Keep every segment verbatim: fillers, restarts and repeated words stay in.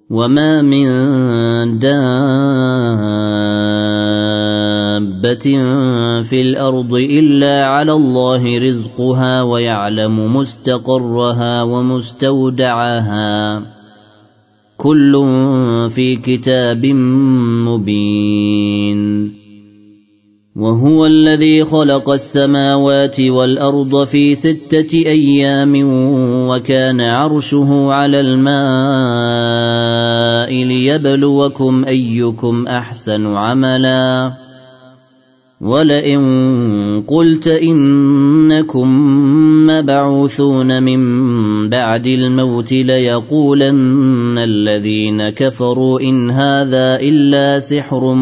وما من دابة في الأرض إلا على الله رزقها ويعلم مستقرها ومستودعها كل في كتاب مبين وهو الذي خلق السماوات والأرض في ستة أيام وكان عرشه على الماء ليبلوكم أيكم أحسن عملا ولئن قلت إنكم مبعوثون من بعد الموت ليقولن الذين كفروا إن هذا إلا سحر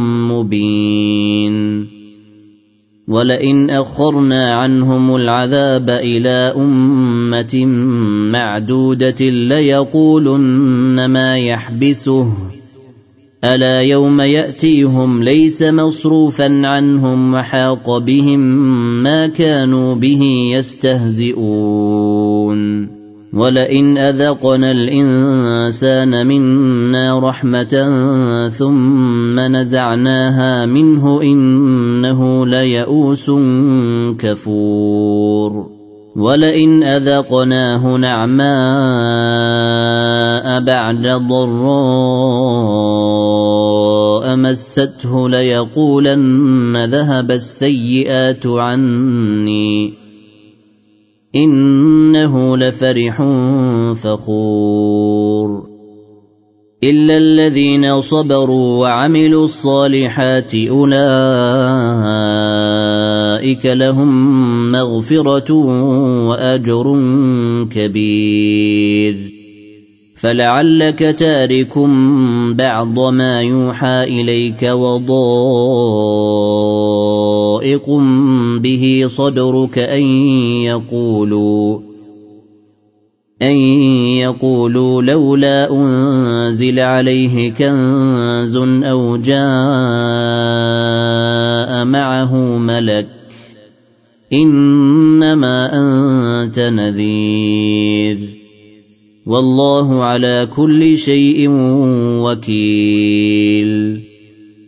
مبين ولئن أخرنا عنهم العذاب إلى أمة معدودة ليقولن ما يحبسه ألا يوم يأتيهم ليس مصروفا عنهم وحاق بهم ما كانوا به يستهزئون ولئن أذقنا الإنسان منا رحمة ثم نزعناها منه إنه ليئوس كفور ولئن أذقناه نعماء بعد ضراء مسته ليقولن ذهب السيئات عني إنه لفرح فخور إلا الذين صبروا وعملوا الصالحات أولئك لهم مغفرة وأجر كبير فلعلك تارك بعض ما يوحى إليك وضائق به صدرك أن يقولوا أن يقولوا لولا أنزل عليه كنز أو جاء معه ملك إنما أنت نذير والله على كل شيء وكيل